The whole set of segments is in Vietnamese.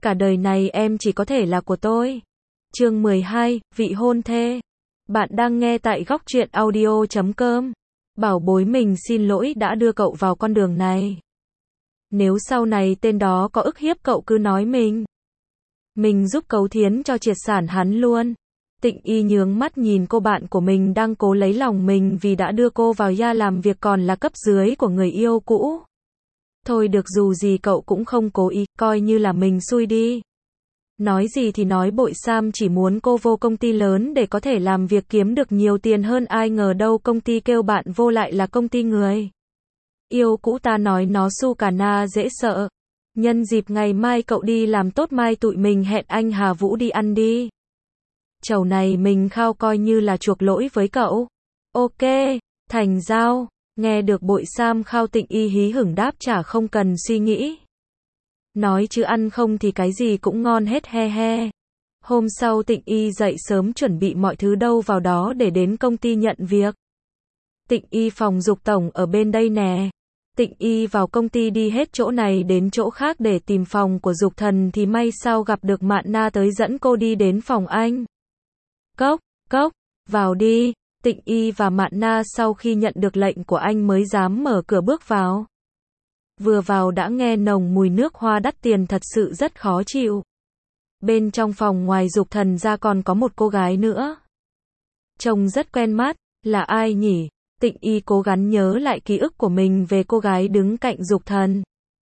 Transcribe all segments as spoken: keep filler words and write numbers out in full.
Cả đời này em chỉ có thể là của tôi. Chương mười hai, vị hôn thê. Bạn đang nghe tại góc truyện audio chấm com. Bảo bối mình xin lỗi đã đưa cậu vào con đường này. Nếu sau này tên đó có ức hiếp cậu cứ nói mình. Mình giúp Cấu Thiến cho triệt sản hắn luôn. Tịnh Y nhướng mắt nhìn cô bạn của mình đang cố lấy lòng mình vì đã đưa cô vào gia làm việc còn là cấp dưới của người yêu cũ. Thôi được, dù gì cậu cũng không cố ý, coi như là mình xui đi. Nói gì thì nói, Bội Sam chỉ muốn cô vô công ty lớn để có thể làm việc kiếm được nhiều tiền hơn, ai ngờ đâu công ty kêu bạn vô lại là công ty người yêu cũ. Ta nói nó su cà na dễ sợ. Nhân dịp ngày mai cậu đi làm tốt, mai tụi mình hẹn anh Hà Vũ đi ăn đi. Chầu này mình khao coi như là chuộc lỗi với cậu. Ok, thành giao. Nghe được Bội Sam khao, Tịnh Y hí hửng đáp chả không cần suy nghĩ. Nói chứ ăn không thì cái gì cũng ngon hết, he he. Hôm sau Tịnh Y dậy sớm chuẩn bị mọi thứ đâu vào đó để đến công ty nhận việc. Tịnh Y, phòng Dục tổng ở bên đây nè. Tịnh Y vào công ty đi hết chỗ này đến chỗ khác để tìm phòng của Dục Thần thì may sao gặp được Mạn Na tới dẫn cô đi đến phòng anh. Cốc, cốc, vào đi. Tịnh Y và Mạn Na sau khi nhận được lệnh của anh mới dám mở cửa bước vào. Vừa vào đã nghe nồng mùi nước hoa đắt tiền, thật sự rất khó chịu. Bên trong phòng ngoài Dục Thần ra còn có một cô gái nữa. Trông rất quen mắt, là ai nhỉ? Tịnh Y cố gắng nhớ lại ký ức của mình về cô gái đứng cạnh Dục Thần.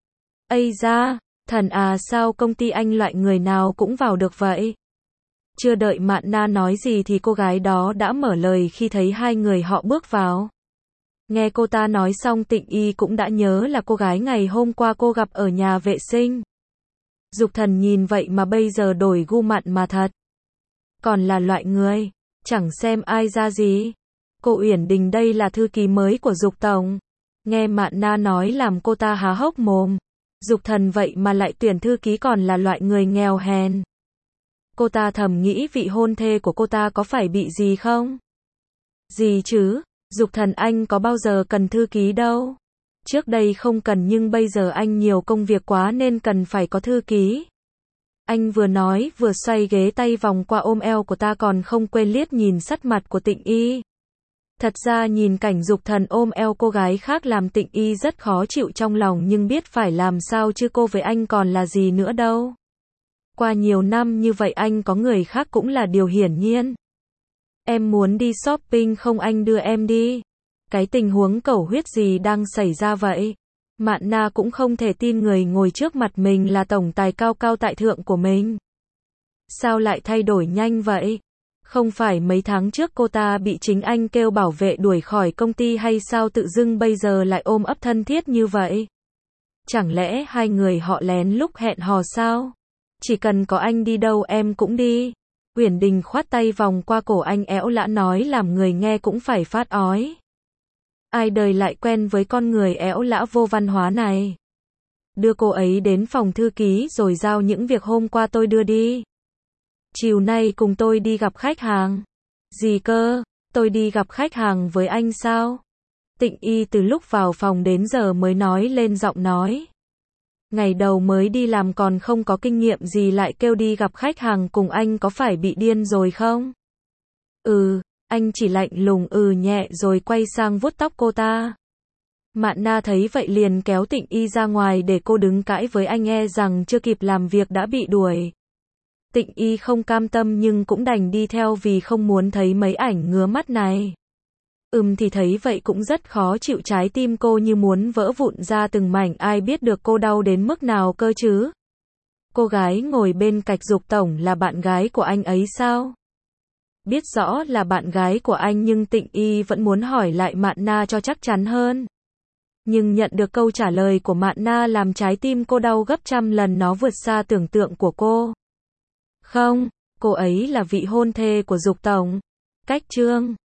Ây da, Thần à, sao công ty anh loại người nào cũng vào được vậy? Chưa đợi Mạn Na nói gì thì cô gái đó đã mở lời khi thấy hai người họ bước vào. Nghe cô ta nói xong, Tịnh Y cũng đã nhớ là cô gái ngày hôm qua cô gặp ở nhà vệ sinh. Dục Thần nhìn vậy mà bây giờ đổi gu mặn mà thật. Còn là loại người, chẳng xem ai ra gì. Cô Uyển Đình đây là thư ký mới của Dục tổng. Nghe Mạn Na nói làm cô ta há hốc mồm. Dục Thần vậy mà lại tuyển thư ký còn là loại người nghèo hèn. Cô ta thầm nghĩ vị hôn thê của cô ta có phải bị gì không? Gì chứ? Dục Thần anh có bao giờ cần thư ký đâu. Trước đây không cần nhưng bây giờ anh nhiều công việc quá nên cần phải có thư ký. Anh vừa nói vừa xoay ghế, tay vòng qua ôm eo của ta còn không quên liếc nhìn sắt mặt của Tịnh Y. Thật ra nhìn cảnh Dục Thần ôm eo cô gái khác làm Tịnh Y rất khó chịu trong lòng, nhưng biết phải làm sao chứ cô với anh còn là gì nữa đâu. Qua nhiều năm như vậy anh có người khác cũng là điều hiển nhiên. Em muốn đi shopping không, anh đưa em đi. Cái tình huống cẩu huyết gì đang xảy ra vậy? Mạn Na cũng không thể tin người ngồi trước mặt mình là tổng tài cao cao tại thượng của mình. Sao lại thay đổi nhanh vậy? Không phải mấy tháng trước cô ta bị chính anh kêu bảo vệ đuổi khỏi công ty hay sao tự dưng bây giờ lại ôm ấp thân thiết như vậy? Chẳng lẽ hai người họ lén lúc hẹn hò sao? Chỉ cần có anh đi đâu em cũng đi. Uyển Đình khoát tay vòng qua cổ anh éo lã nói làm người nghe cũng phải phát ói. Ai đời lại quen với con người éo lã vô văn hóa này. Đưa cô ấy đến phòng thư ký rồi giao những việc hôm qua tôi đưa đi. Chiều nay cùng tôi đi gặp khách hàng. Gì cơ? Tôi đi gặp khách hàng với anh sao? Tịnh Y từ lúc vào phòng đến giờ mới nói lên giọng nói. Ngày đầu mới đi làm còn không có kinh nghiệm gì lại kêu đi gặp khách hàng cùng anh, có phải bị điên rồi không? Ừ, anh chỉ lạnh lùng ừ nhẹ rồi quay sang vuốt tóc cô ta. Mạn Na thấy vậy liền kéo Tịnh Y ra ngoài để cô đứng cãi với anh, e rằng chưa kịp làm việc đã bị đuổi. Tịnh Y không cam tâm nhưng cũng đành đi theo vì không muốn thấy mấy ảnh ngứa mắt này. Ừm thì thấy vậy cũng rất khó chịu, trái tim cô như muốn vỡ vụn ra từng mảnh, ai biết được cô đau đến mức nào cơ chứ. Cô gái ngồi bên cạnh Dục tổng là bạn gái của anh ấy sao? Biết rõ là bạn gái của anh nhưng Tịnh Y vẫn muốn hỏi lại Mạn Na cho chắc chắn hơn. Nhưng nhận được câu trả lời của Mạn Na làm trái tim cô đau gấp trăm lần, nó vượt xa tưởng tượng của cô. Không, cô ấy là vị hôn thê của Dục tổng. Cách chương